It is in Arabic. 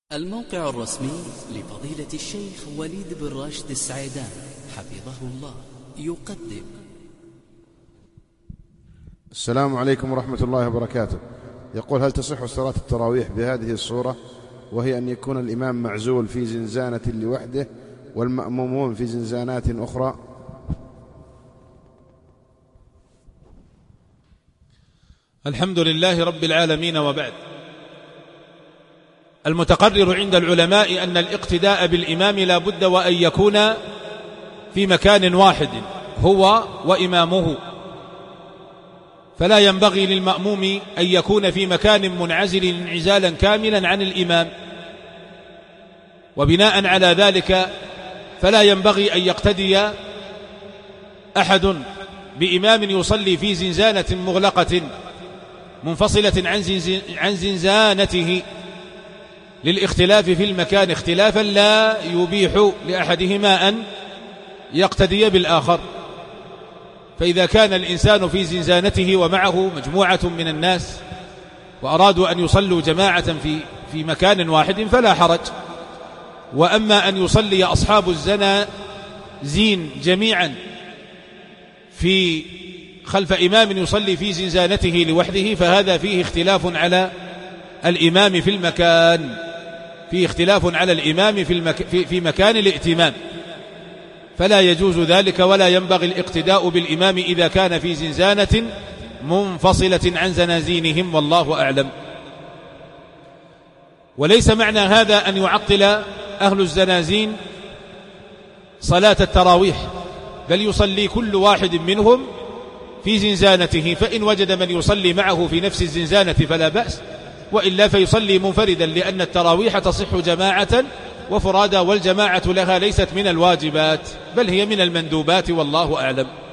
الموقع الرسمي لفضيلة الشيخ وليد بن راشد السعيدان حفظه الله يقدم. السلام عليكم ورحمة الله وبركاته. يقول: هل تصح صلاة التراويح بهذه الصورة، وهي أن يكون الإمام معزول في زنزانة لوحده والمأمومون في زنزانات أخرى؟ الحمد لله رب العالمين، وبعد. المتقرر عند العلماء أن الاقتداء بالإمام لا بد وأن يكون في مكان واحد هو وإمامه، فلا ينبغي للمأموم أن يكون في مكان منعزل انعزالا كاملا عن الإمام، وبناء على ذلك فلا ينبغي أن يقتدي أحد بإمام يصلي في زنزانة مغلقة منفصلة عن زنزانته للاختلاف في المكان اختلافا لا يبيح لأحدهما أن يقتدي بالآخر. فإذا كان الإنسان في زنزانته ومعه مجموعة من الناس وأرادوا أن يصلوا جماعة في مكان واحد فلا حرج. وأما أن يصلي أصحاب الزنازين جميعا في خلف إمام يصلي في زنزانته لوحده فهذا فيه اختلاف على الإمام في المكان، فيه اختلاف على الإمام في مكان الائتمام، فلا يجوز ذلك ولا ينبغي الاقتداء بالإمام إذا كان في زنزانة منفصلة عن زنازينهم، والله أعلم. وليس معنى هذا أن يعطل أهل الزنازين صلاة التراويح، بل يصلي كل واحد منهم في زنزانته، فإن وجد من يصلي معه في نفس الزنزانة فلا بأس، وإلا فيصلي منفردا، لأن التراويح تصح جماعة وفرادا، والجماعة لها ليست من الواجبات بل هي من المندوبات، والله أعلم.